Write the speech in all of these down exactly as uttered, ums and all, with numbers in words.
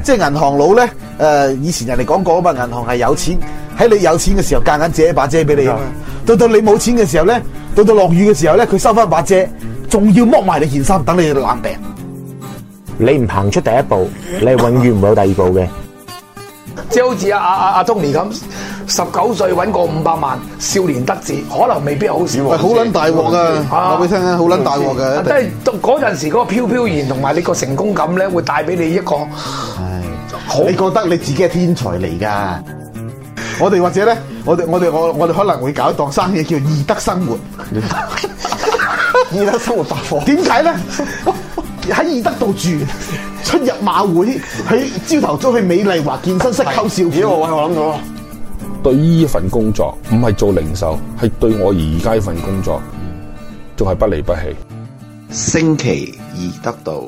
即係銀行佬咧，誒、呃，以前人哋講過啊嘛，銀行係有錢，喺你有錢嘅時候，夾硬借一把遮俾你啊嘛。到到你冇錢嘅時候咧，到到落雨嘅時候咧，佢收翻把遮，仲要剝埋你件衫，等你冷病。 你唔行出第一步，你係永遠唔會有第二步嘅。 即係好似阿阿阿阿 Tony 咁，十九歲揾個五百萬，少年得志，可能未必好少。 係好撚大鑊噶，話俾你聽啊，好撚大鑊嘅。 即係到嗰陣時嗰個飄飄然同埋你個成功感咧，會帶俾你一個。係。好。你覺得你自己係天才嚟㗎？我哋或者咧，我哋我哋我我哋可能會搞一檔生意叫易德生活。易德生活百貨。點解咧？喺易德度住，出入馬會，喺朝頭早去美麗華健身室溝少婦。我我諗到啊！ 對呢份工作唔係做零售，係對我而家呢份工作，仲係不離不棄。 星期易德道。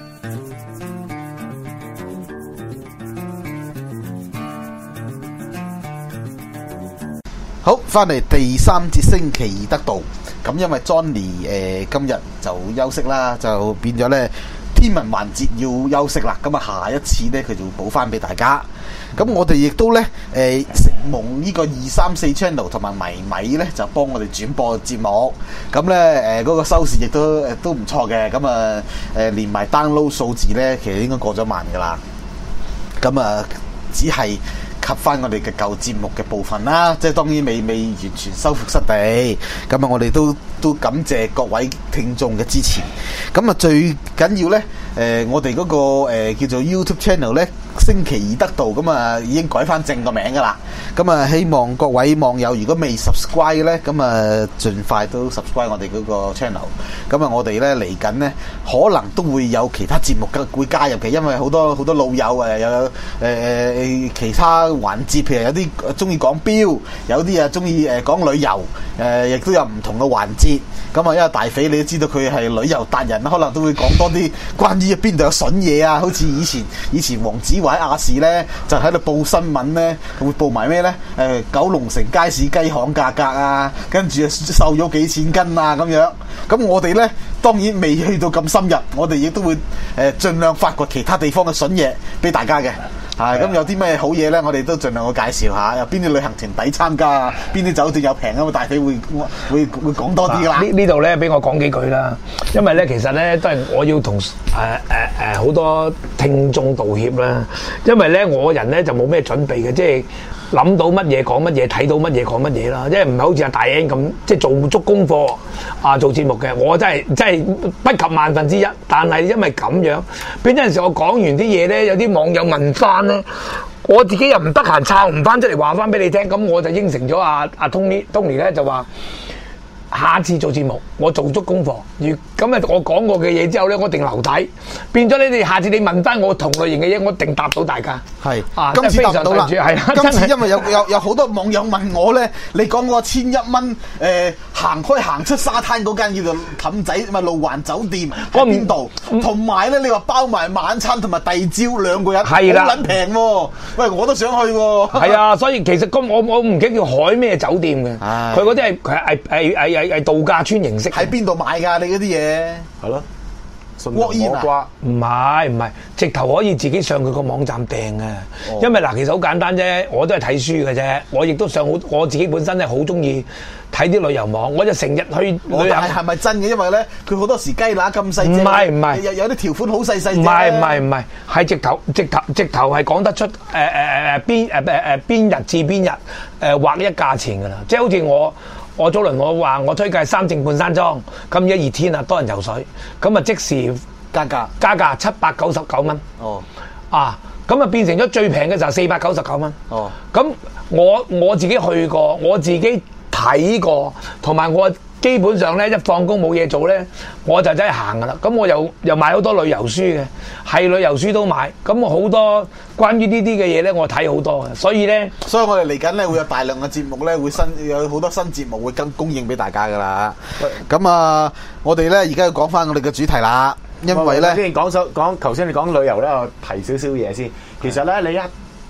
好，翻嚟第三節星期易德道。咁因為 Johnny 誒、呃、今日就休息啦，就變咗咧天文環節要休息啦。咁啊下一次咧佢就會補翻俾大家。咁我哋亦都咧誒承蒙呢個二三四 channel 同埋迷米咧就幫我哋轉播節目。咁咧誒嗰個收視亦都誒都唔錯嘅。咁啊誒連埋 download 數字咧，其實應該過咗萬噶啦。咁啊只係及翻我哋嘅舊節目嘅部分啦，即係當然未未完全收復失地，咁啊我哋都都感謝各位聽眾嘅支持。咁啊最緊要咧，誒、呃、我哋嗰、那個誒、呃、叫做 YouTube channel 咧，星期易德道，咁啊已經改翻正個名噶啦。咁啊希望各位網友如果未 subscribe 咧，咁啊盡快都 subscribe 我哋嗰個 channel。咁啊我哋咧嚟緊咧，可能都會有其他節目嘅會加入嘅，因為好多好多老友誒有誒誒其他環節，譬如有啲中意講錶，有啲啊中意誒講旅遊，誒、呃、亦都有唔同嘅環節。咁啊，因為大肥你都知道佢係旅遊達人，可能都會講多啲關於邊度有筍嘢啊，好似以前以前黃子華喺亞視咧就喺度報新聞咧，會報埋咩咧？誒、呃，九龍城街市雞行價格啊，跟住瘦咗幾錢斤啊咁樣。咁我哋咧當然未去到咁深入，我哋亦都會誒盡量發掘其他地方嘅筍嘢俾大家嘅。係咁有啲咩好嘢咧？我哋都盡量去介紹下，有邊啲旅行團抵參加啊？邊啲酒店又平啊？嘛大肥會會會講多啲噶啦。呢呢度咧，俾我講幾句啦。因為咧，其實咧都係我要同誒誒誒好多聽眾道歉啦。因為咧，我人咧就冇咩準備嘅，即係諗到乜嘢講乜嘢，睇到乜嘢講乜嘢啦。因為唔係好似阿大 N 咁，即係做足功課啊做節目嘅。我真係真係不及萬分之一。但係因為咁樣，變咗陣時我講完啲嘢咧，有啲網友問翻咧，我自己又唔得閒抄唔翻出嚟話翻俾你聽，咁我就應承咗阿阿 Tony Tony 咧就話。下次做節目，我做足功課。如咁啊，我講過嘅嘢之後咧，我一定留底。變咗你哋下次你問翻我同類型嘅嘢，我一定答到大家。 係啊， 今次答唔到啦。 係啦， 今次因為有有有好多網友問我咧，你講個千一蚊誒行開行出沙灘嗰間叫做氹仔咪路環酒店喺邊度？同埋咧，你話包埋晚餐同埋第二朝兩個人， 係啦， 好撚平喎。喂，我都想去喎。 係啊，所以其實咁我我唔記得叫海咩酒店嘅，佢嗰啲係係係係係係度假村形式。 喺邊度買㗎？你嗰啲嘢係咯。 沃煙啊？ 唔係唔係，直頭可以自己上佢個網站訂嘅。哦、因為嗱，其實好簡單啫，我都係睇書嘅啫。我亦都上好，我自己本身咧好中意睇啲旅遊網，我就成日去旅遊。 但係係咪真嘅？因為咧，佢好多時雞乸咁細隻。 唔係唔係， 有有啲條款好細細隻。 唔係唔係唔係，係直頭直頭直頭係講得出誒誒誒邊誒誒誒邊日至邊日誒劃一價錢㗎啦。即係好似我。我早輪我話我推介三正半山莊，咁而家熱天啊多人游水，咁啊即時加價加價七百九十九蚊。 哦， 啊，咁啊變成咗最平嘅就係四百九十九蚊。 哦， 咁我我自己去過，我自己睇過，同埋我基本上咧一放工冇嘢做咧，我就真係行噶啦。咁我又又買好多旅遊書嘅，係旅遊書都買。咁我好多關於呢啲嘅嘢咧，我睇好多嘅。所以咧， 所以我哋嚟緊咧會有大量嘅節目咧，會新有好多新節目會跟供應俾大家噶啦。咁啊，我哋咧而家要講翻我哋嘅主題啦，因為咧， 先講首講頭先你講旅遊咧，我提少少嘢先。其實咧，你一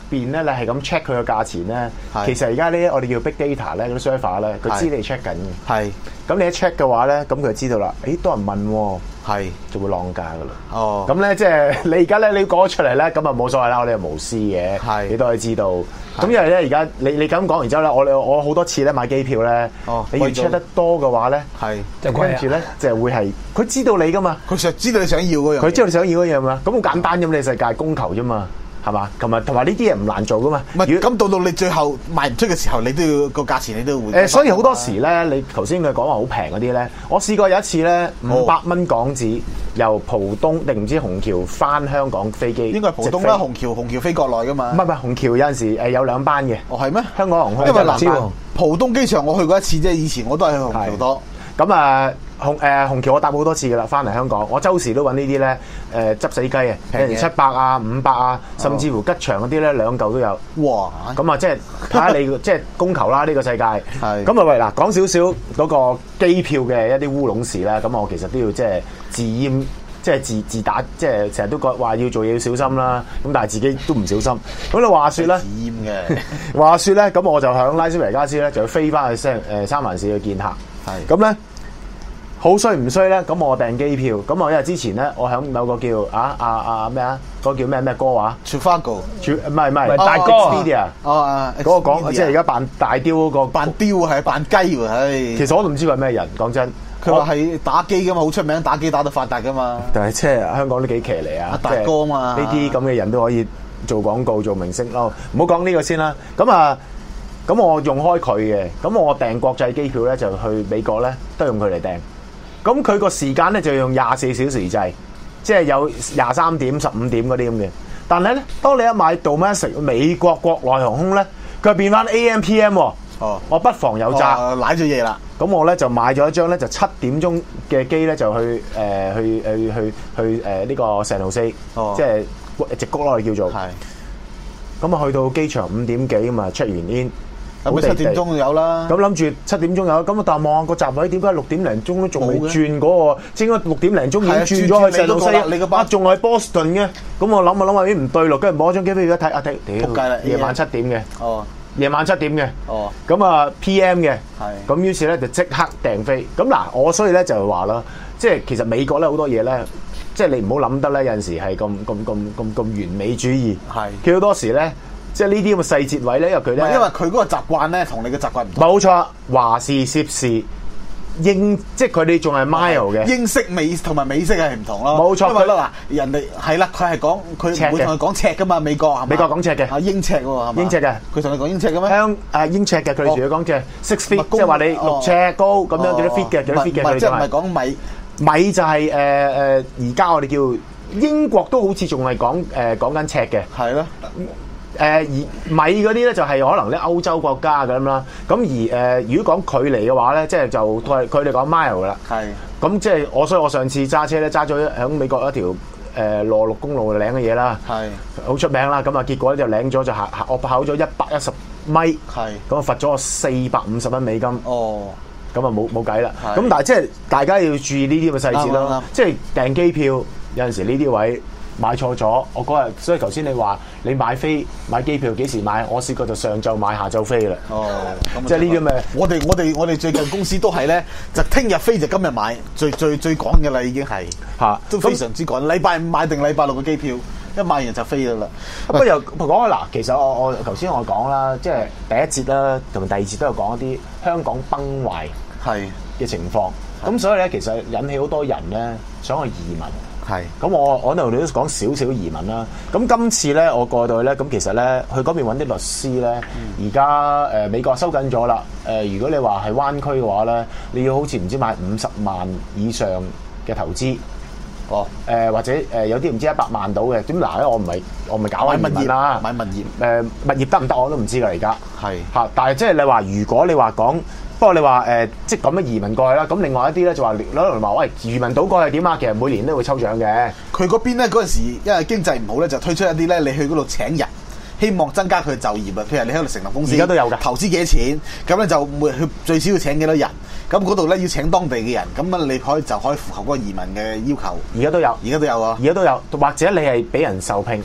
邊咧，你係咁 check 佢個價錢咧， 係其實而家呢，我哋叫 big data 咧，嗰啲 server 咧，佢知你 check 緊嘅。 係咁你一 check 嘅話咧，咁佢就知道啦。誒，多人問喎， 係就會浪價噶啦。 哦， 咁咧即係你而家咧，你講咗出嚟咧，咁啊冇所謂啦，我哋係無私嘅， 係你都可以知道。咁因為咧，而家你你咁講完之後咧，我我好多次咧買機票咧， 哦你越貴咗 check 得多嘅話咧， 係就貴啊跟住咧就係會係佢知道你噶嘛， 佢實知道你想要嗰樣嘢， 佢知道你想要嗰樣嘛，咁好簡單啫嘛，你世界供求啫嘛，係嘛？同埋同埋呢啲嘢唔難做噶嘛。 唔係如果咁到到你最後賣唔出嘅時候，你都要個價錢，你都會誒，所以好多時咧，你頭先佢講話好平嗰啲咧，我試過有一次咧，五百蚊港紙由浦東定唔知虹橋翻香港飛機， 應該係浦東啦，虹橋虹橋飛國內噶嘛。 唔係唔係虹橋有陣時誒有兩班嘅， 哦係咩？ 香港航空因為兩班嗱，浦東機場我去過一次啫，以前我都係去虹橋多。 咁啊，紅誒紅橋我搭好多次噶啦，翻嚟香港，我周時都揾呢啲咧誒執死雞啊，有人七百啊、五百啊，甚至乎吉祥嗰啲咧兩嚿都有。 哇！ 咁啊，即係睇下你即係供求啦，呢個世界。 係咁啊，喂嗱，講少少嗰個機票嘅一啲烏龍事啦，咁我其實都要即係自閹，即係自自打，即係成日都講話要做嘢要小心啦。咁但係自己都唔小心。咁你話説咧， 自閹嘅話説咧，咁我就響拉斯維加斯咧，就要飛翻去三誒三藩市去見客。 係咁咧。好衰唔衰咧？咁我訂機票，咁我因為之前咧，我響某個叫啊啊啊咩啊，嗰、嗰個叫咩咩歌話 Trivago 唔係唔係大哥啊 Expedia 哦啊， 嗰個講，即係而家扮大雕嗰、嗰個扮雕係扮雞喎，唉！ 其實我都唔知佢係咩人，講真。 佢話係打機噶嘛，好出名，打機打到發達噶嘛。 但係即係香港都幾騎呢啊！ 阿達哥嘛， 呢啲咁嘅人都可以做廣告做明星咯。唔好講呢個先啦。咁啊，咁我用開佢嘅，咁我訂國際機票咧就去美國咧都用佢嚟訂。咁佢個時間咧就用廿四小時制，即係有廿三點、十五點嗰啲咁嘅。但係咧，當你一買 domestic 美國國內航空咧，佢變翻 A M P M 喎。 哦， 我不妨有詐， 哦賴咗嘢啦。 咁我咧就買咗一張咧，就七點鐘嘅機咧就去誒、呃、去去去去誒呢、呃這個聖荷西， 哦、 即係直谷咯，叫做。 係。 咁啊，去到機場五點幾咁啊，check 完 in。 咁咪七點鐘有啦。 咁諗住七點鐘有，咁啊但望下個閘位，點解六點零鐘都仲未冇嘅轉嗰、嗰個？應該六點零鐘已經轉咗去聖路西， 你個班啊仲係 Boston 嘅。咁我諗啊諗下，咦唔對路，跟住摸張機飛而家睇啊睇， 仆街啦夜晚七點嘅。 哦。 夜晚七點嘅。 哦。 咁啊 P M 嘅。 係。 咁於是咧就即刻訂飛。咁嗱，我所以咧就係話啦，即係其實美國咧好多嘢咧，即係你唔好諗得咧，有陣時係咁咁咁咁咁完美主義。係。佢好多時咧。即係呢啲咁嘅細節位咧，因為佢咧， 因為佢嗰個習慣咧，同你嘅習慣唔同。 冇錯，華氏攝氏英，即係佢哋仲係 mile 嘅英式美同埋美式係唔同咯。 冇錯， 因為嗱，人哋係啦，佢係講佢唔會同佢講尺噶嘛，美國係嘛？ 美國講尺嘅， 啊英尺喎係嘛？ 英尺嘅， 佢同你講英尺嘅咩？ 香誒英尺嘅，佢哋除咗講尺 six feet，即係話你六尺高咁樣幾多 feet 嘅，幾多 feet 嘅佢哋即係唔係講米？ 米就係誒誒，而家我哋叫英國都好似仲係講誒講緊尺嘅， 係咯。 誒、呃、而米嗰啲咧就係可能咧歐洲國家咁啦，咁而誒、呃、如果講距離嘅話咧，即係就佢佢哋講 mile 啦。係。咁即係我所以我上次揸車咧揸咗喺美國一條誒內陸公路領嘅嘢啦。係。好出名啦，咁啊結果咧就領咗就行行我跑咗一百一十米。係。咁啊罰咗我四百五十蚊美金。哦。咁啊冇冇計啦。咁但係即係大家要注意呢啲咁嘅細節咯。即係訂機票有陣時呢啲位。買錯咗，我嗰日，所以頭先你話你買飛買機票幾時買？我試過就上晝買下晝飛啦。哦，即係呢啲咩？ 我哋我哋我哋最近公司都係咧，就聽日飛就今日買，最最最趕嘅啦已經係嚇，都非常之趕。禮拜五買定禮拜六嘅機票，一買完就飛噶啦。 不過又講嗱，其實我我頭先我講啦，即係第一節啦，同埋第二節都有講一啲香港崩壞係嘅情況。咁所以咧，其實引起好多人咧想去移民。係，咁我我度都講少少移民啦。咁今次咧，我過到去咧，咁其實咧，去嗰邊揾啲律師咧，而家誒美國收緊咗啦。誒、呃，如果你話係灣區嘅話咧，你要好似唔知買五十萬以上嘅投資，哦，誒、呃、或者誒、呃、有啲唔知一百萬到嘅。點嗱咧？我唔係我唔係搞緊移民啦，買物業，誒、呃、物業得唔得我都唔知㗎而家。係嚇，但係即係你話，如果你話講。不過你話誒、呃，即係咁樣移民過去啦。咁另外一啲咧就話攞嚟話，喂，移民到過去點啊？其實每年都會抽獎嘅。佢嗰邊咧嗰陣時，因為經濟唔好咧，就推出一啲咧，你去嗰度請人，希望增加佢就業啊。譬如你喺度成立公司，而家都有嘅。投資幾多錢？咁咧就每佢最少要請幾多人？咁嗰度咧要請當地嘅人，咁啊你可以就可以符合嗰個移民嘅要求。而家都有，而家都有啊，而家都有。或者你係俾人受聘。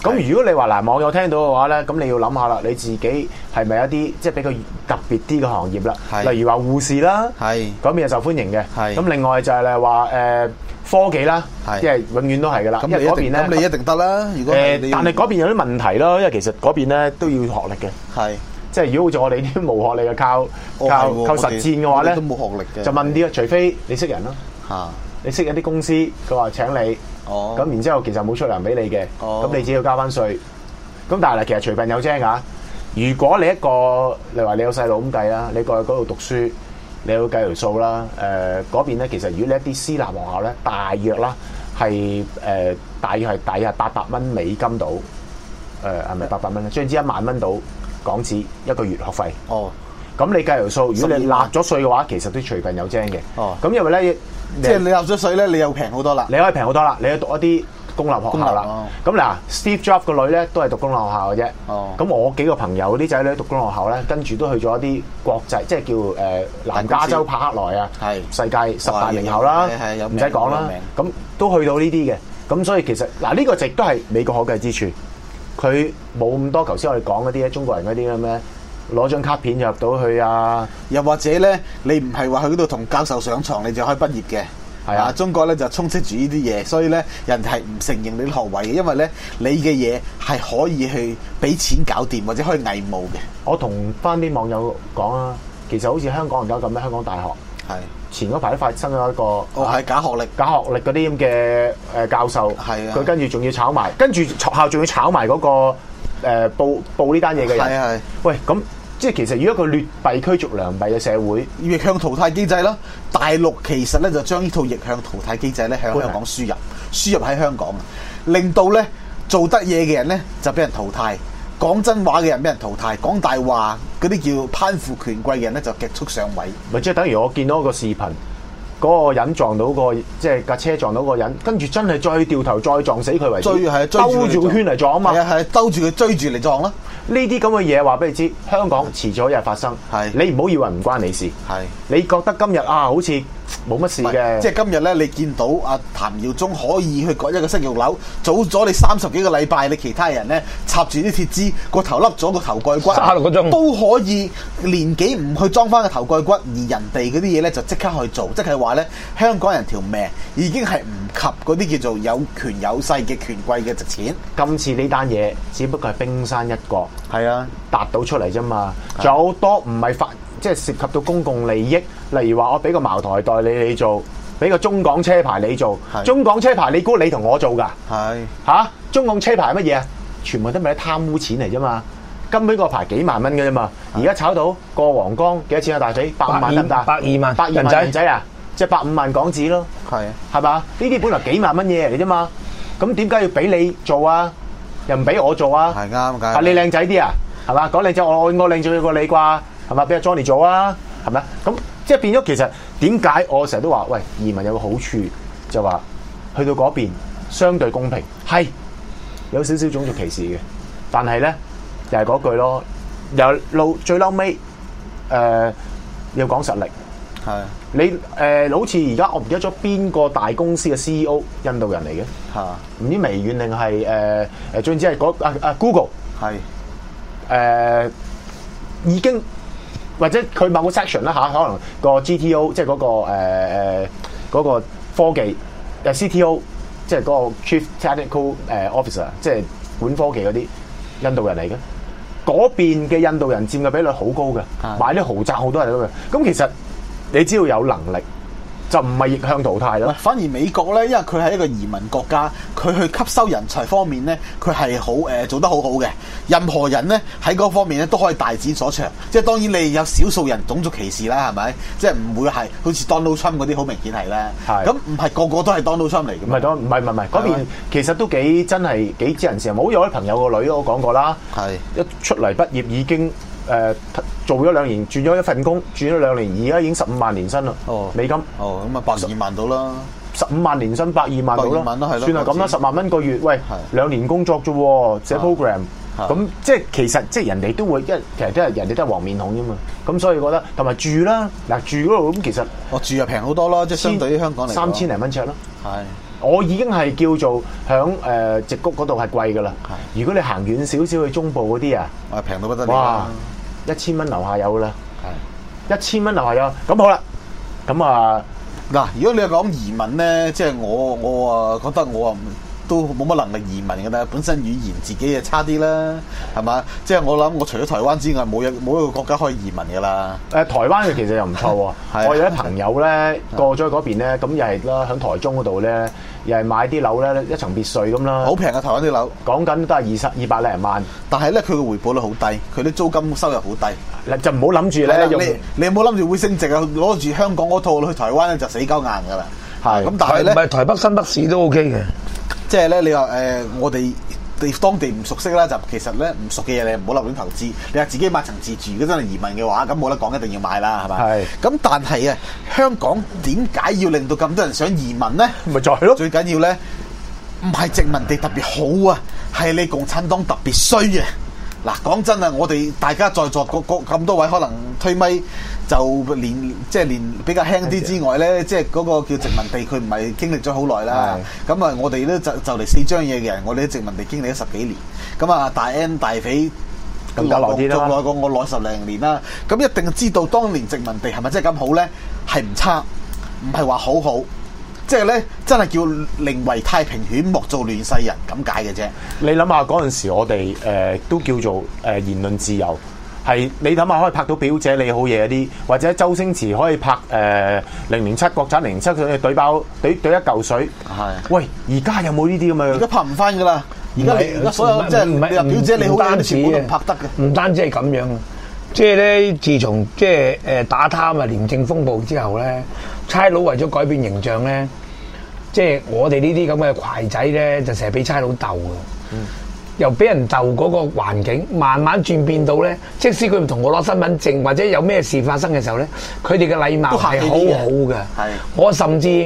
咁如果你話嗱網友聽到嘅話咧，咁你要諗下啦，你自己係咪一啲即係比較特別啲嘅行業啦？例如話護士啦，嗰邊係受歡迎嘅。咁另外就係話誒科技啦，即係永遠都係噶啦。因為嗰邊咧， 咁你一定得啦。如果誒，但係嗰邊有啲問題咯，因為其實嗰邊咧都要學歷嘅。係。即係如果好似我哋啲冇學歷嘅靠靠靠實戰嘅話咧， 都冇學歷嘅， 就問啲啊，除非你識人咯。嚇。你識一啲公司，佢話請你，咁然之後其實冇出糧俾你嘅，咁你只要交翻稅。咁但係咧，其實隨便有精㗎。如果你一個，你話你有細路咁計啦，你過去嗰度讀書，你要計條數啦。誒嗰邊咧，其實如果你一啲私立學校咧，大約啦係誒大約係大約係八百蚊美金到，誒係咪八百蚊咧？總之一萬蚊到港紙一個月學費。哦。咁你計條數，如果你納咗稅嘅話，其實都隨便有精嘅。哦。咁因為咧。 即係你納咗稅咧，你又平好多啦。 你可以平好多啦，你去讀一啲公立學校啦。咁嗱、哦、，Steve Jobs 個女咧都係讀公立學校嘅啫。哦。咁我幾個朋友啲仔女讀公立學校咧，跟住都去咗一啲國際，即係叫誒、呃、南加州柏克萊啊，係世界十大名校啦，唔使講啦。咁都去到呢啲嘅。咁所以其實嗱，呢、這個亦都係美國可貴之處，佢冇咁多頭先我哋講嗰啲中國人嗰啲咁咩。攞張卡片就入到去啊！ 又或者咧，你唔係話去嗰度同教授上床，你就可以畢業嘅。係啊，中國咧就充斥住呢啲嘢，所以咧人哋係唔承認你啲學位嘅，因為咧你嘅嘢係可以去俾錢搞掂，或者可以偽冒嘅。 我同翻啲網友講啊，其實好似香港而家咁咧，香港大學係前嗰排都發生咗一個哦係假學歷、 假學歷嗰啲咁嘅誒教授，係啊，佢跟住仲要炒埋，跟住學校仲要炒埋嗰、那個誒、呃、報報呢單嘢嘅人。係係，喂咁。即係其實如果一個劣幣驅逐良幣嘅社會， 逆向淘汰機制啦。大陸其實咧就將呢套逆向淘汰機制咧向香港輸入，輸入喺香港，令到咧做得嘢嘅人咧就俾人淘汰，講真話嘅人俾人淘汰，講大話嗰啲叫攀附權貴嘅人咧就極速上位。 咪即係等於我見到一個視頻，嗰、那個人撞到個即係架車撞到個人，跟住真係再掉頭再撞死佢為止， 追係兜住個圈嚟撞啊嘛， 係啊係兜住佢追住嚟撞啦。 呢啲咁嘅嘢話俾你知，香港遲早一日發生。係你唔好以為唔關你事。係你覺得今日啊，好似冇乜事嘅。 即係今日咧，你見到阿譚耀宗可以去改一個生育樓，早咗你三十幾個禮拜，你其他人咧插住啲鐵枝，個頭笠咗個頭蓋骨， 三十個鐘都可以年紀唔去裝翻個頭蓋骨，而人哋嗰啲嘢咧就即刻去做，即係話咧香港人條命已經係唔及嗰啲叫做有權有勢嘅權貴嘅值錢。 今次呢單嘢只不過係冰山一角。 係啊， 達到出嚟啫嘛，仲有好多唔係法，即係涉及到公共利益。例如話，我俾個茅台代理你做，俾個中港車牌你做，中港車牌你估你同我做㗎？係嚇、啊，中港車牌係乜嘢啊？全部都係啲貪污錢嚟啫嘛。根本個牌幾萬蚊嘅啫嘛，而家炒到過皇崗幾多錢啊？大髀百五萬得唔得？ 百二萬， 百二萬人仔啊，即係百五萬港紙咯。係係嘛？呢啲本來幾萬蚊嘢嚟啫嘛，咁點解要俾你做啊？又唔俾我做啊？係啱㗎。你靚仔啲啊？係嘛？講靚仔，我我靚仔過你啩？係嘛？俾阿 Johnny 做啊？係咪？咁即係變咗，其實點解我成日都話，喂，移民有個好處，就話去到嗰邊相對公平，係有少少種族歧視嘅，但係咧又係嗰句咯，又路最嬲尾誒要講實力。係你誒、呃，好似而家我唔記得咗邊個大公司嘅 C E O 印度人嚟嘅，嚇唔知微軟定係誒誒，總之係嗰啊啊 Google 係誒、呃、已經或者佢某個 section 啦嚇，可能個 G T O 即係嗰、那個誒誒、呃那個科技誒 C T O 即係嗰個 Chief Technical 誒 Officer， 即係管科技嗰啲印度人嚟嘅，嗰邊嘅印度人佔嘅比率好高嘅，買啲豪宅好多人都嘅，咁其實。你只要有能力，就唔係逆向淘汰咯。 反而美國咧，因為佢係一個移民國家，佢去吸收人才方面咧，佢係好誒做得好好嘅。任何人咧喺嗰方面咧都可以大展所長。即係當然你有少數人種族歧視啦，係咪？即係唔會係好似 Donald Trump 嗰啲好明顯係啦。係咁唔係個個都係 Donald Trump 嚟嘅。唔係唔係唔係唔係嗰邊其實都幾真係幾知人善。冇有啲朋友個女都講過啦。係一出嚟畢業已經。誒、呃、做咗兩年，轉咗一份工，轉咗兩年，而家已經十五萬年薪啦。哦，美金。哦，咁啊百二萬到啦。十五萬年薪，百二萬到啦。算係咁啦，十萬蚊個月。喂，兩年工作啫喎，寫 program。咁即係其實即係人哋都會，因為其實都係人哋都係黃面孔啫嘛。咁所以覺得同埋住啦，嗱住嗰度咁其實。我住又平好多咯，即係相對於香港嚟講。三千零蚊尺咯。係。 我已經係叫做響誒矽谷嗰度係貴㗎啦。如果你行遠少少去中部嗰啲啊， 啊平到不得了哇！一千蚊樓下有啦，係一千蚊樓下有。咁好啦，咁啊嗱，如果你係講移民咧，即係我我啊覺得我啊都冇乜能力移民㗎啦，本身語言自己就差啲啦，係嘛？即係我諗，我除咗台灣之外，冇一冇一個國家可以移民㗎啦。 誒，台灣嘅其實又唔錯喎。我有啲朋友咧過咗去嗰邊咧，咁又係啦，喺台中嗰度咧，又係買啲樓咧，一層別墅咁啦。 好平啊！台灣啲樓， 講緊都係二十二百零萬， 但係咧佢嘅回報率好低，佢啲租金收入好低。 就唔好諗住咧用。 你你冇諗住會升值啊？攞住香港嗰套去台灣咧就死鳩硬㗎啦。 係咁，但係咧唔係台北新北市都 OK 嘅。 即係咧，你話誒、呃，我哋地當地唔熟悉啦，就其實咧唔熟嘅嘢，你唔好立亂投資。你話自己買層自住，如果真係移民嘅話，咁冇得講，一定要買啦，係咪？係。咁但係啊，香港點解要令到咁多人想移民咧？ 咪就係咯。 最緊要咧，唔係殖民地特別好啊，係你共產黨特別衰啊！嗱，講真啊，我哋大家在座個個咁多位，可能推咪就連即係連比較輕啲之外咧，即係嗰個叫殖民地，佢唔係經歷咗好耐啦。咁啊，我哋咧就就嚟四張嘢嘅人，我哋啲殖民地經歷咗十幾年。咁啊，大 N 大匪更加耐啲啦， 仲耐過我耐十零年啦。咁一定知道當年殖民地係咪真係咁好咧？係唔差，唔係話好好。即係咧，真係叫寧為太平犬，莫做亂世人咁解嘅啫。 你諗下嗰陣時，我哋誒、呃、都叫做誒、呃、言論自由，係你諗下可以拍到表姐你好嘢啲，或者周星馳可以拍誒零零七國產零零七佢懟包懟懟一嚿水。係。喂，而家有冇呢啲咁嘅？ 而家拍唔翻㗎啦。而家你而家所有即係你話表姐你好嘢，全部都唔拍得嘅。 唔單止係咁樣，即係咧，自從即係誒打貪啊、廉政風暴之後咧。差佬為咗改變形象咧，即係我哋呢啲咁嘅攜仔咧，就成日俾差佬鬥嘅。嗯、由俾人鬥嗰個環境，慢慢轉變到咧，即使佢唔同我攞身份證，或者有咩事發生嘅時候咧，佢哋嘅禮貌係好好嘅。係，我甚至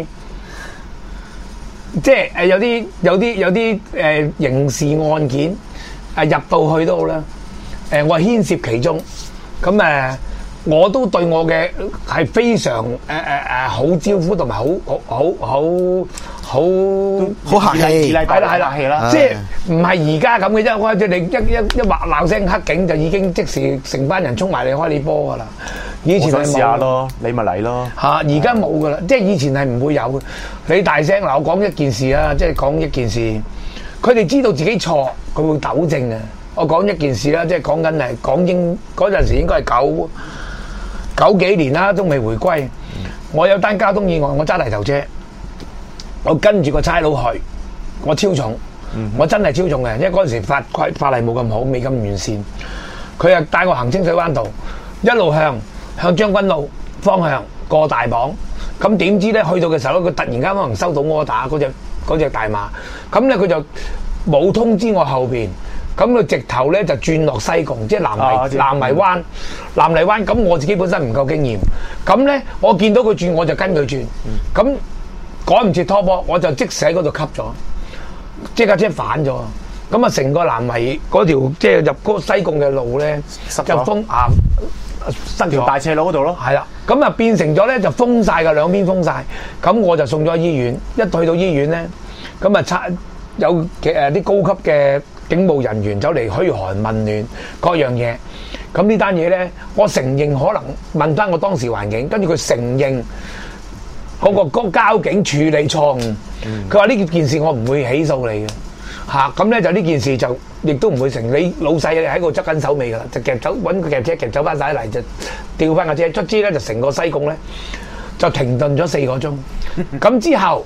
即係誒有啲有啲有啲誒刑事案件誒入到去都好啦，誒我係牽涉其中，咁誒。我都對我嘅係非常誒誒誒好招呼，同埋好好好好好好客氣， 係啦係啦係啦，即係唔係而家咁嘅啫。我即係你一一一話鬧聲黑警，就已經即時成班人衝埋嚟開你波噶啦。以前係冇。試下咯，你咪嚟咯。嚇！而家冇噶啦，即係以前係唔會有嘅。你大聲嗱，我講一件事啊，即係講一件事。佢哋知道自己錯，佢會糾正嘅。我講一件事啦，即係講緊係港英嗰陣時，應該係九。九幾年啦，都未回歸。我有單交通意外，我揸泥頭車，我跟住個差佬去，我超重，嗯、我真係超重嘅，因為嗰陣時法規法例冇咁好，未咁完善。佢又帶我行清水灣道，一路向向將軍澳方向過大榜。咁點知咧，去到嘅時候咧，佢突然間可能收到柯打嗰隻嗰隻大馬，咁咧佢就冇通知我後邊。咁佢直頭咧就轉落西貢，即係南泥南泥灣，南泥灣。咁我自己本身唔夠經驗，咁咧我見到佢轉，我就跟佢轉。咁趕唔切拖波，我就即時喺嗰度吸咗，即架車反咗。咁啊，成個南泥嗰條即係入嗰個西貢嘅路咧，就封啊塞條大斜路嗰度咯。係啦，咁啊變成咗咧就封晒㗎，兩邊封晒。咁我就送咗醫院，一去到醫院咧，咁啊差有嘅誒啲高級嘅。警務人員走嚟噓寒問暖各樣嘢，咁呢單嘢咧，我承認可能問翻我當時環境，跟住佢承認嗰個嗰個交警處理錯誤，佢話呢件事我唔會起訴你嘅，嚇咁咧就呢件事就亦都唔會成，你老細你喺度執緊手尾噶啦，就夾走揾個夾車夾走翻晒嚟就調翻架車，卒之咧就成個西貢咧就停頓咗四個鐘，咁之後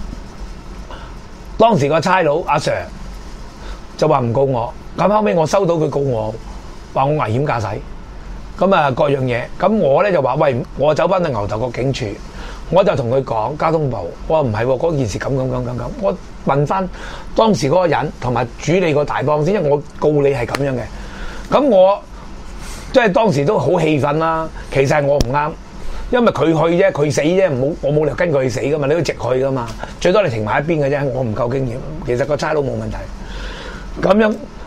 當時個差佬阿 Sir。就話唔告我，咁後尾我收到佢告我，話我危險駕駛，咁啊各樣嘢，咁我咧就話喂，我走翻去牛頭角警署，我就同佢講交通部，我話唔係喎，嗰件事咁咁咁咁咁，我問翻當時嗰個人同埋主理個大幫先，因為我告你係咁樣嘅，咁我即係當時都好氣憤啦，其實係我唔啱，因為佢去啫，佢死啫，唔好我冇理由跟佢去死噶嘛，你都直去噶嘛，最多你停埋一邊嘅啫，我唔夠經驗，其實個差佬冇問題。咁樣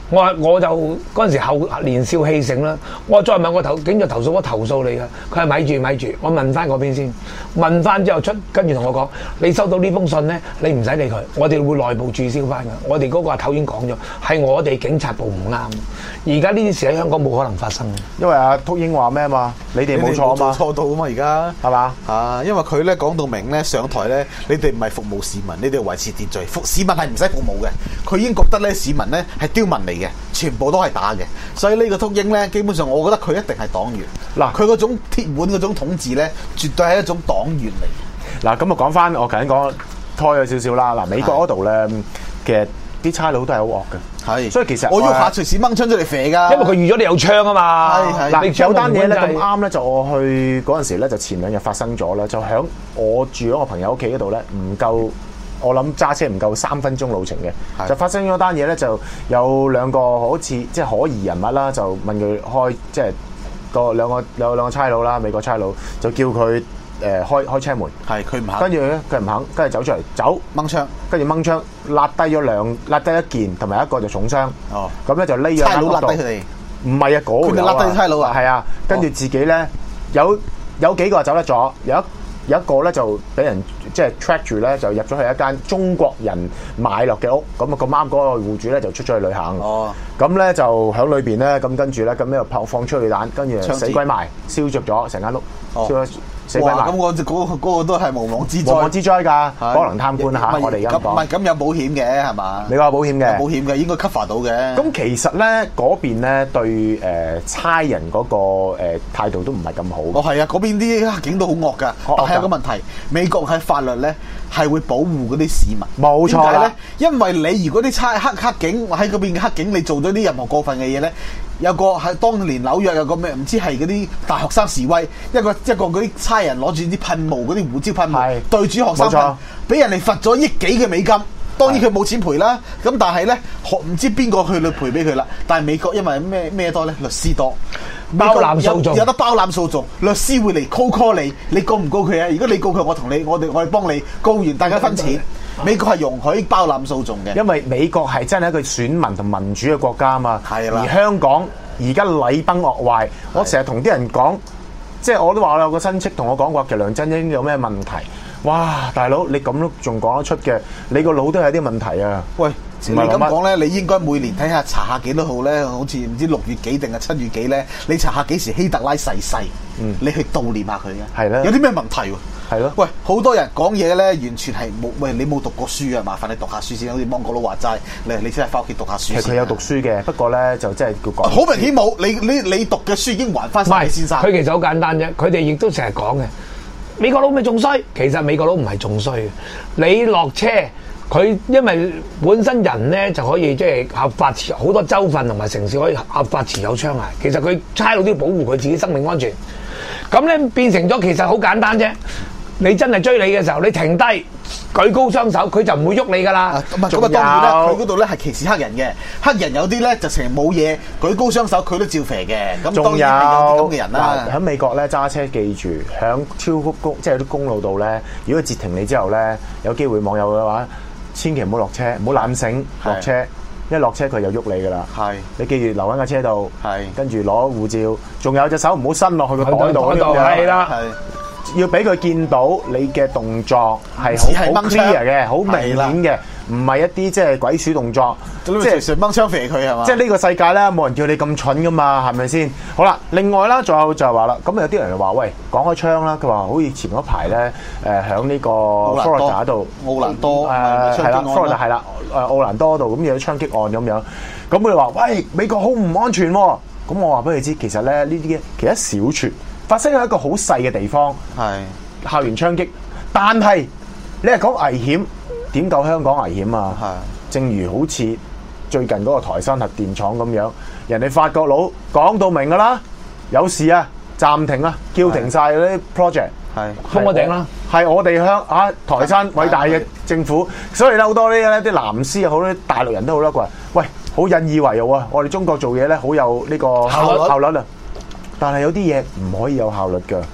我話我就嗰陣時後年少氣盛啦，我再問我投警就投訴我投訴你㗎，佢係咪住咪住，我問翻嗰邊先，問翻之後出，跟住同我講，你收到呢封信咧，你唔使理佢，我哋會內部註銷翻㗎。我哋嗰個阿頭已經講咗，係我哋警察部唔啱。而家呢啲事喺香港冇可能發生。 因為阿禿英話咩啊嘛，你哋冇錯啊嘛， 錯到啊嘛，而家係嘛？ 啊，因為佢咧講到明咧上台咧，你哋唔係服務市民，你哋要維持秩序，服市民係唔使服務嘅。佢已經覺得咧市民咧係刁民嚟嘅，全部都係打嘅。所以呢個禿英咧，基本上我覺得佢一定係黨員。嗱，佢嗰種鐵腕嗰種統治咧，絕對係一種黨員嚟。 嗱，咁啊講翻我頭先講拖咗少少啦。嗱，美國嗰度咧，其實啲差佬都係好惡嘅。係，所以其實我喐下隨時掹槍出嚟射㗎， 因為佢預咗你有槍啊嘛。 係係。嗱，有單嘢咧咁啱咧，就我去嗰陣時咧，就前兩日發生咗啦，就喺我住咗我朋友屋企嗰度咧，唔夠我諗揸車唔夠三分鐘路程嘅，就發生咗單嘢咧，就有兩個好似即係可疑人物啦，就問佢開即係個兩個有兩個差佬啦，美國差佬就叫佢。誒開開車門， 係佢唔肯， 跟住咧佢唔肯，跟住走出嚟走掹槍， 跟住掹槍，揦低咗兩揦低一件，同埋一個就重傷。哦，咁咧就匿咗差佬揦低佢哋， 唔係啊，嗰個佢哋揦低差佬啊， 係啊，跟住自己咧有有幾個走得咗，有一有一個咧就俾人即係 track 住咧，就入咗去一間中國人買落嘅屋，咁啊咁啱嗰個戶主咧就出咗去旅行。哦，咁咧就喺裏邊咧，咁跟住咧咁咧就炮放催淚彈，跟住死鬼埋，燒着咗成間屋，燒咗。 哇！咁我嗰個嗰個都係無妄之災， 無妄之災㗎，可能貪官嚇。我哋而家講， 唔係咁有保險嘅係嘛？ 你話有保險嘅， 有保險嘅應該 cover 到嘅。 咁其實咧嗰邊咧對誒差人嗰個誒態度都唔係咁好。 哦係啊，嗰邊啲黑警都好惡㗎。但係有個問題，美國喺法律咧係會保護嗰啲市民。 冇錯啦， 因為你如果啲差黑黑警喺嗰邊嘅黑警，你做咗啲任何過分嘅嘢咧。有個係當年紐約有個咩唔知係嗰啲大學生示威，一個一個嗰啲差人攞住啲噴霧嗰啲胡椒噴霧對住學生噴，俾人哋罰咗億幾嘅美金。當然佢冇錢賠啦，咁但係咧學唔知邊個去嚟賠俾佢啦。但係美國因為咩咩多咧？律師多， 包攬訴訟有, 有得包攬訴訟，律師會嚟 call call 你，你告唔告佢啊？如果你告佢，我同你我哋我哋幫你告完，大家分錢。美國係容許包攬訴訟嘅， 因為美國係真係一個選民同民主嘅國家啊嘛。 係啦， 而香港而家禮崩樂壞，我成日同啲人講，即係我都話我有個親戚同我講過，其實梁振英有咩問題？哇，大佬你咁都仲講得出嘅，你個腦都有啲問題啊！ 喂，你咁講咧，你應該每年睇下查下幾多號咧，好似唔知六月幾定係七月幾咧，你查下幾時希特拉逝世，嗯，你去悼念下佢嘅， 係啦， 有啲咩問題喎？ 係咯， 喂，好多人講嘢咧，完全係冇，喂，你冇讀過書啊，麻煩你讀下書先，好似芒果佬話齋，你你先係翻屋企讀下書先。 其實佢有讀書嘅，不過咧就真係叫講。 好明顯冇，你你你讀嘅書已經還翻晒俾先生。 佢其實好簡單啫，佢哋亦都成日講嘅。美國佬咪仲衰，其實美國佬唔係仲衰嘅。你落車，佢因為本身人咧就可以即係合法持好多州份同埋城市可以合法持有槍械。其實佢差佬都要保護佢自己生命安全。咁咧變成咗其實好簡單啫。你真係追你嘅時候，你停低舉高雙手，佢就唔會喐你噶啦。 咁啊，咁啊，當然咧，佢嗰度咧係歧視黑人嘅，黑人有啲咧就成日冇嘢，舉高雙手佢都照肥嘅。咁當然係有啲咁嘅人啦。 喺美國咧揸車記住，響超級公即係啲公路度咧，如果截停你之後咧，有機會網友嘅話，千祈唔好落車，唔好攬繩落車。一落車佢就喐你噶啦，係你記住留喺架車度，係跟住攞護照，仲有隻手唔好伸落去個袋度，係啦，係要俾佢見到你嘅動作係好 clear 嘅，好明顯嘅，唔係一啲即係鬼鼠動作，即係隨掹槍射佢係嘛？ 即係呢個世界咧，冇人叫你咁蠢噶嘛，係咪先？好啦，另外啦，仲有就係話啦，咁有啲人就話喂，講開槍啦，佢話好似前嗰排咧，誒喺呢個 Florida 度， 奧蘭多誒係啦 ，Florida 係啦。誒奧蘭多度咁有槍擊案咁樣，咁佢哋話：喂，美國好唔安全喎、啊！咁我話俾你知，其實咧呢啲其實小撮發生喺一個好細嘅地方，係校園槍擊。但係你係講危險，點夠香港危險啊？係，正如好似最近嗰個台山核電廠咁樣，人哋法國佬講到明㗎啦，有事啊，暫停啊，叫停晒嗰啲 project。係封個頂啦， 係我哋香啊台山偉大嘅政府，所以咧好多呢啲啲藍絲啊，好多大陸人都好多話，喂，好引以為傲啊！我哋中國做嘢咧好有呢個效率效率啊，但係有啲嘢唔可以有效率㗎。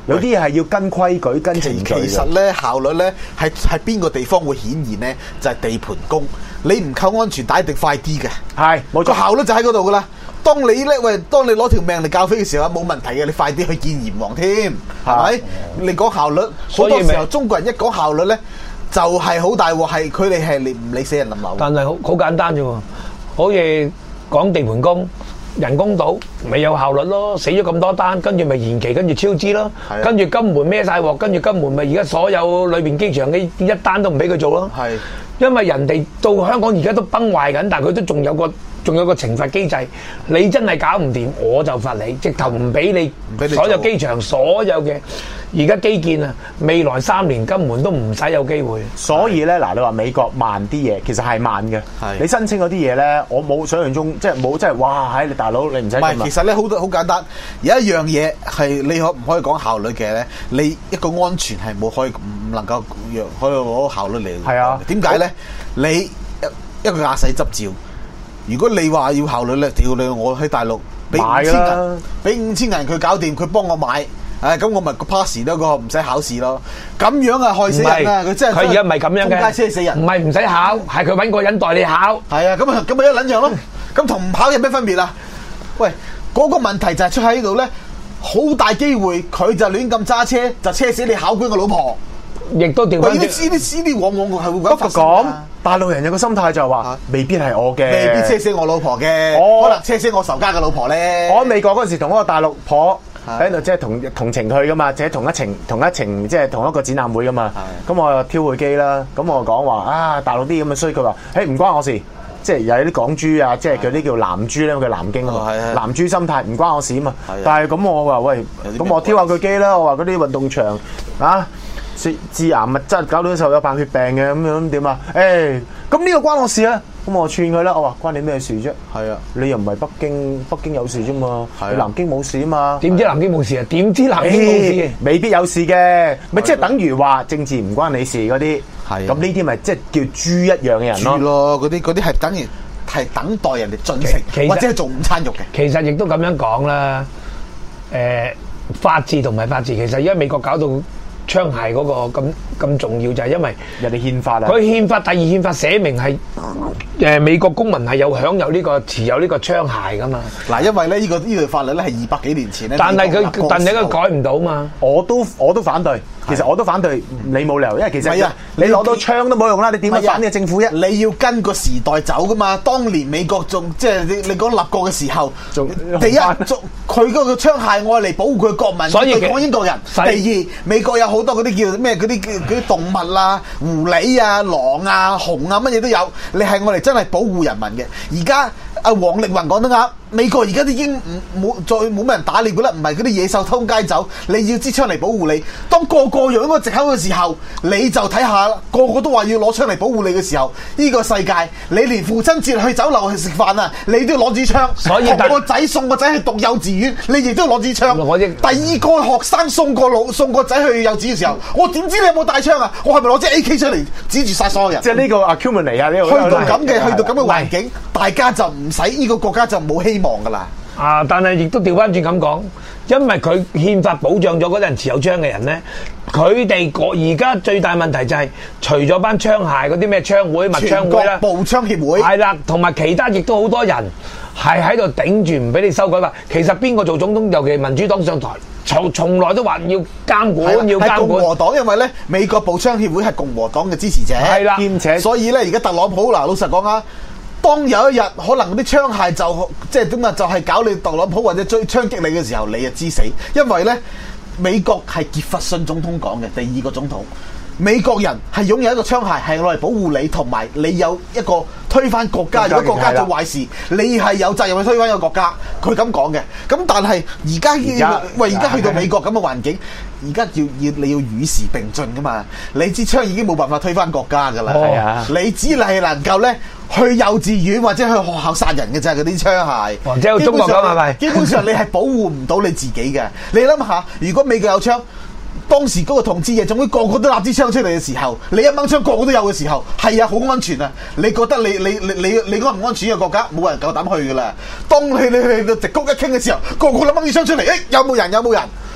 有啲嘢係要跟規矩、跟程序嘅。 其實咧效率咧係係邊個地方會顯現咧？就係、是、地盤工，你唔扣安全帶一定快啲嘅。 係冇錯， 個效率就喺嗰度噶啦。當你咧喂，當你攞條命嚟教飛嘅時候，冇問題嘅，你快啲去見閻王添，係咪？你講效率，好多時候中國人一講效率咧，就係好大鑊，係佢哋係理唔理死人冧樓。 但係好好簡單啫喎，好似講地盤工。人工島咪有效率咯，死咗咁多單，跟住咪延期，跟住超支咯，跟住金門孭晒鑊，跟住金門咪而家所有裏邊機場嘅一單都唔俾佢做咯。係，因為人哋到香港而家都崩壞緊，但係佢都仲有個仲有個懲罰機制。你真係搞唔掂，我就罰你，直頭唔俾你所有機場所有嘅而家基建啊，未來三年金門都唔使有機會。 所以咧，嗱，你話美國慢啲嘢，其實係慢嘅。你申請嗰啲嘢咧，我冇想象中，即係冇，即係哇！喺你大佬，你唔使咁。唔係， 其實咧好好簡單，有一樣嘢係你可唔可以講效率嘅咧？你一個安全係冇可以唔能夠讓可以攞效率嚟。係啊，點解咧？你一一個駕駛執照，如果你話要效率咧，屌你！我喺大陸俾五千銀，俾五千銀佢搞掂，佢幫我買。誒咁我咪個 pass 多個唔使考試咯，咁樣啊害死人啊！佢真係佢而家唔係咁樣嘅， 中街車死人， 唔係唔使考，係佢揾個人代你考。 係啊，咁啊咁咪一撚樣咯，咁同唔考有咩分別啊？喂，嗰、嗰個問題就係出喺呢度咧，好大機會佢就亂咁揸車，就車死你考官個老婆。亦都調翻轉。呢啲呢啲往往係會咁發生。不過講大陸人有個心態就係話，未必係我嘅，未必車死我老婆嘅，可能車死我仇家嘅老婆咧。我喺美國嗰陣時同嗰個大陸婆。喺度即係同同程去噶嘛，即係同一程同一程即係同一個展覽會噶嘛。咁我又挑佢機啦。咁我講話啊，大陸啲咁嘅衰，佢話誒唔關我事，即係有啲港豬啊，即係嗰啲叫南豬咧，佢南京啊嘛。南豬心態唔關我事啊嘛。但係咁我話喂，咁我挑下佢機啦。我話嗰啲運動場啊，致癌物質搞到受有白血病嘅咁樣點啊？誒，咁呢個關我事啊！咁我串佢啦，我話關你咩事啫？係啊，你又唔係北京，北京有事啫嘛，你南京冇事啊嘛。點知南京冇事啊？點知南京冇事？未必有事嘅，咪即係等於話政治唔關你事嗰啲。係咁呢啲咪即係叫豬一樣嘅人咯。豬咯，嗰啲嗰啲係等於係等待人哋進食，或者係做午餐肉嘅。其實亦都咁樣講啦。誒，法治同埋法治，其實而家美國搞到槍械嗰個咁咁重要，就係因為人哋憲法啊。佢憲法第二憲法寫明係誒美國公民係有享有呢個持有呢個槍械噶嘛。嗱，因為咧呢個呢條法律咧係二百幾年前咧，但係佢但係佢改唔到嘛。我都我都反對，其實我都反對，你冇理由，因為其實啊，你攞到槍都冇用啦，你點樣反呢個政府啫？你要跟個時代走噶嘛。當年美國仲即係你你講立國嘅時候，第一佢嗰個槍械愛嚟保護佢國民，所以講英國人。第二，美國有好多嗰啲叫咩嗰啲嗰啲動物啊，狐狸啊、狼啊、熊啊，乜嘢都有。你係我哋真係保護人民嘅。而家阿王力宏講得啱，美國而家已經唔冇再冇乜人打你噶啦，唔係嗰啲野獸偷街走，你要支槍嚟保護你。當個個用嗰個藉口嘅時候，你就睇下個個都話要攞槍嚟保護你嘅時候，呢、這個世界你連父親節去酒樓去食飯啊，你都要攞支槍。所以同個仔送個仔去讀幼稚園，你亦都要攞支槍。我亦第二個學生送個老送個仔去幼稚園嘅時候，我點知你有冇帶槍啊？我係咪攞支 A K 出嚟指住殺所有人？即係呢個 accumulate 啊！呢個去到咁嘅，去到咁嘅環境，大家就唔使呢個國家就冇希望噶啦。啊！但係亦都調翻轉咁講，因為佢憲法保障咗嗰啲人持有槍嘅人咧，佢哋個而家最大問題就係、是、除咗班槍械嗰啲咩槍會、麥槍會啦、步槍協會係啦，同埋其他亦都好多人係喺度頂住唔俾你修改法。其實邊個做總統，尤其民主黨上台，從從來都話要監管，要監管。係共和黨，因為咧美國步槍協會係共和黨嘅支持者，係啦，兼且所以咧而家特朗普嗱，老實講啊。當有一日可能啲槍械就即係點啊，就係、是、搞你特朗普或者追槍擊你嘅時候，你就知死。因為咧，美國係傑弗遜總統講嘅第二個總統，美國人係擁有一個槍械，係攞嚟保護你，同埋你有一個推翻國家，如果國家做壞事，你係有責任去推翻一個國家。佢咁講嘅。咁但係而家喂，而家去到美國咁嘅環境。而家要要你要與時並進噶嘛？你支槍已經冇辦法推翻國家噶啦，係啊！你只係能夠咧去幼稚園或者去學校殺人嘅啫，嗰啲槍械。或者中國咁係咪？基本上你係保護唔到你自己嘅。你諗下，如果美國有槍，當時嗰個統治者總會個個都立支槍出嚟嘅時候，你一掹槍個個都有嘅時候，係啊，好安全啊！你覺得你你你你你嗰個唔安全嘅國家，冇人夠膽去噶啦。當你你去到直谷一傾嘅時候，個個都掹支槍出嚟，誒、欸、有冇人？有冇人？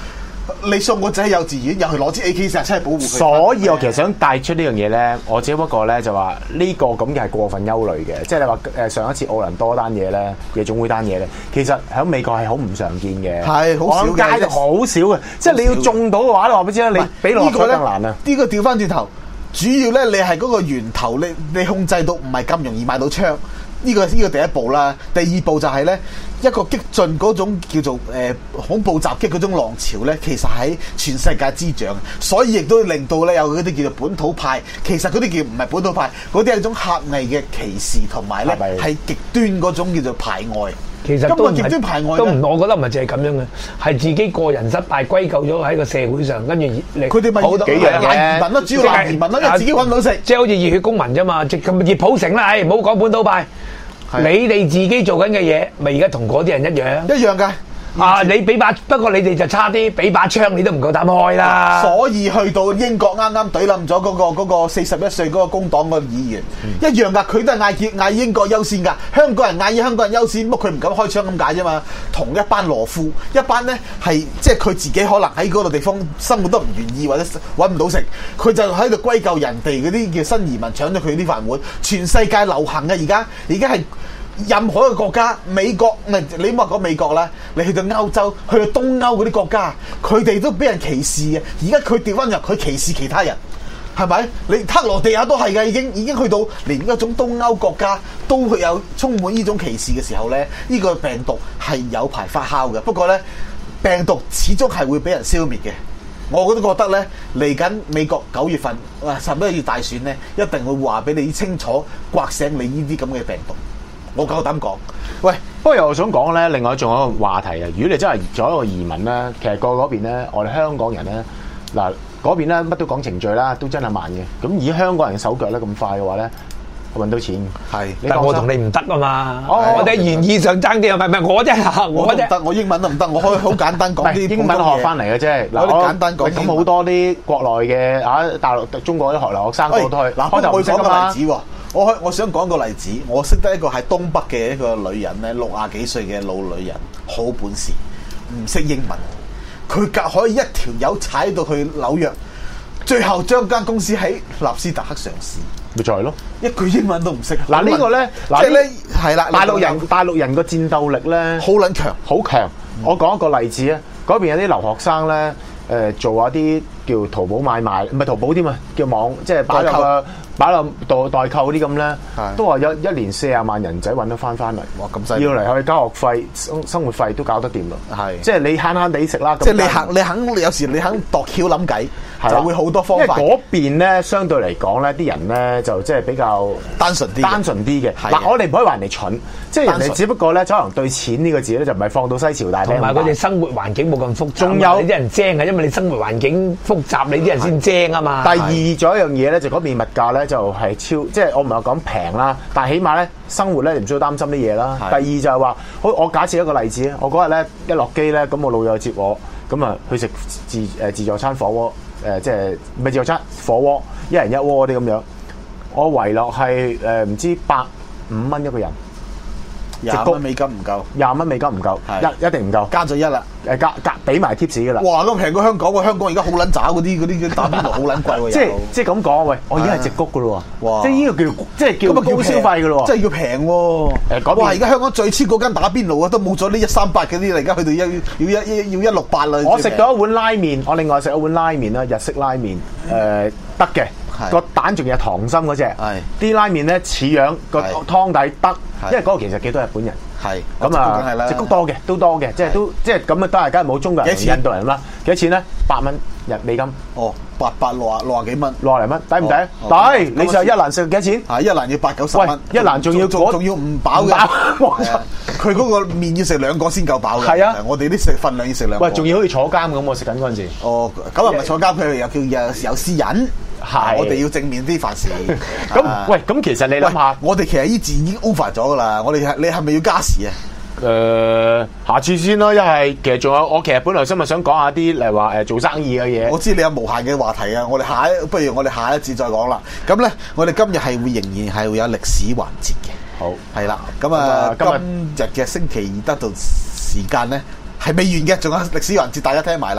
你送個仔喺幼稚園，又去攞支 A K 四十七保護佢。 所以我其實想帶出呢樣嘢咧，我只不過咧就話呢個咁嘅係過分憂慮嘅，即係你話誒上一次奧蘭多單嘢咧，夜總會單嘢咧，其實喺美國係好唔常見嘅， 係好少嘅， 街好少嘅，即係你要中到嘅話，你話俾你知啦，你比落水更難啊！ 呢個調翻轉頭，主要咧你係嗰個源頭，你你控制到唔係咁容易買到槍。呢、這個呢、這個第一步啦，第二步就係咧一個激進嗰種叫做誒、呃、恐怖襲擊嗰種浪潮咧，其實喺全世界滋長，所以亦都令到咧有嗰啲叫做本土派，其實嗰啲叫唔係本土派，嗰啲係一種狹義嘅歧視同埋咧係極端嗰種叫做排外。 其實都唔極端排外都唔，我覺得唔係淨係咁樣嘅，係自己個人失敗歸咎咗喺個社會上，跟住佢哋咪好多幾樣嘅移民咯，主要係移民咯，因為自己揾唔到食， 即係好似熱血公民啫嘛，即係熱普城啦，誒唔好講本土派。你哋自己做緊嘅嘢，咪而家同嗰啲人一樣？ 一樣㗎。 啊！你俾把不過你哋就差啲，俾把槍你都唔夠膽開啦。 所以去到英國啱啱懟冧咗嗰個嗰個四十一歲嗰個工黨個議員，嗯、一樣㗎，佢都係嗌叫嗌英國優先㗎。香港人嗌香港人優先，乜佢唔敢開槍咁解啫嘛。同一班羅夫，一班咧係即係佢自己可能喺嗰度地方生活得唔願意或者揾唔到食，佢就喺度歸咎人哋嗰啲叫新移民搶咗佢啲飯碗。全世界流行嘅而家，而家係。任何一個國家，美國唔係你唔好講美國啦，你去到歐洲，去到東歐嗰啲國家，佢哋都俾人歧視嘅。而家佢調翻入，佢歧視其他人，係咪？你克羅地亞都係嘅，已經已經去到連一種東歐國家都會有充滿呢種歧視嘅時候咧，呢、這個病毒係有排發酵嘅。不過咧，病毒始終係會俾人消滅嘅。我都覺得咧，嚟緊美國九月份啊十一月大選咧，一定會話俾你清楚，刮醒你呢啲咁嘅病毒。我夠膽講，喂！ 不過又想講咧，另外仲有一個話題啊。如果你真係做一個移民咧，其實過嗰邊咧，我哋香港人咧，嗱嗰邊咧乜都講程序啦，都真係慢嘅。咁以香港人手腳咧咁快嘅話咧，揾到錢係。 但我同你唔得啊嘛， 哦、 我哋言語上爭啲啊，唔係唔係我啫， 我唔得，我英文都唔得，我可以好簡單講啲英文學翻嚟嘅啫。嗱， 我簡單講咁好多啲國內嘅啊大陸、中國啲學留學生過都去。 嗱，開頭會講個例子喎。我我想講個例子，我識得一個喺東北嘅一個女人咧，六廿幾歲嘅老女人，好本事，唔識英文，佢隔可以一條友踩到去紐約，最後將間公司喺納斯達克上市， 咪就係咯， 一句英文都唔識。 嗱呢個咧， 即係咧係啦， 大陸人大陸人個戰鬥力咧好撚強， 好強。我講一個例子啊，嗰邊有啲留學生咧，誒、呃、做下啲叫淘寶買賣，唔係淘寶添啊，叫網即係擺入個。擺落代代購啲咁咧，都話有一年四十萬人仔揾得翻翻嚟，哇咁犀利！要嚟去交學費、生生活費都搞得掂咯，係即係你慳慳地食啦。 即係你肯你肯有時你肯度橋諗計，就會好多方法。 因為嗰邊咧相對嚟講咧，啲人咧就即係比較單純啲， 單純啲嘅。嗱，我哋唔可以話人哋蠢，即係人哋只不過咧，可能對錢呢個字咧就唔係放到西朝大廳。 同埋佢哋生活環境冇咁複雜， 仲有你啲人精啊，因為你生活環境複雜，你啲人先精啊嘛。 第二仲有一樣嘢咧，就嗰邊物價咧就係超。即係我唔係講平啦，但係起碼咧生活咧你唔需要擔心啲嘢啦。第二就係話，好我假設一個例子啊，我嗰日咧一落機咧，咁我老友接我，咁啊去食自誒自助餐火鍋，誒、呃、即係唔係自助餐火鍋，一人一鍋啲咁樣，我圍落係誒唔知百五蚊一個人。 廿蚊美金唔夠， 廿蚊美金唔夠，一一定唔夠， 加咗一啦， 誒加加俾埋 tips 噶啦。 哇，都平過香港喎！香港而家好撚渣嗰啲嗰啲打邊爐好撚貴喎。 即係即係咁講，喂，我已經係直谷噶咯喎。哇！即係呢個叫即係叫高消費噶咯喎。 即係要平喎。誒，哇！而家香港最 cheap 嗰間打邊爐啊，都冇咗呢一三八嗰啲啦，而家去到一要一要一六八啦。 我食咗一碗拉麵，我另外食一碗拉麵啦，日式拉麵，誒得嘅。個蛋仲有溏心嗰隻，啲拉麵咧似樣，個湯底得，因為嗰個其實幾多日本人，係咁啊，直谷多嘅，都多嘅，即係都即係咁啊，都係梗係冇中國人同印度人啦。幾多錢咧？八蚊日美金。哦，八百六啊六啊幾蚊，六啊零蚊，抵唔抵？抵！你就一蘭食幾多錢？啊，一蘭要八九十蚊，一蘭仲要仲要唔飽嘅，佢嗰個麵要食兩個先夠飽嘅。係啊，我哋啲食份量要食兩個。喂，仲要好似坐監咁，我食緊嗰陣時。哦，咁啊唔係坐監，佢又叫有有私隱。係，我哋要正面啲凡事。咁喂，咁其實你諗下，我哋其實呢字已經 over 咗噶啦。我哋係你係咪要加時啊？誒、呃，下次先咯。一係其實仲有，我其實本來今日想講下啲例如話誒做生意嘅嘢。我知你有無限嘅話題啊！我哋下一不如我哋下一節再講啦。咁咧，我哋今日係會仍然係會有歷史環節嘅。好，係啦。咁啊，今日嘅星期二得到時間咧係未完嘅，仲有歷史環節，大家聽埋啦。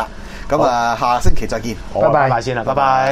咁啊，下星期再見。 好啊，拜拜先啦，拜拜。